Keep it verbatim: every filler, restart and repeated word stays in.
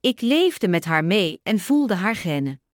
Ik leefde met haar mee en voelde haar genen.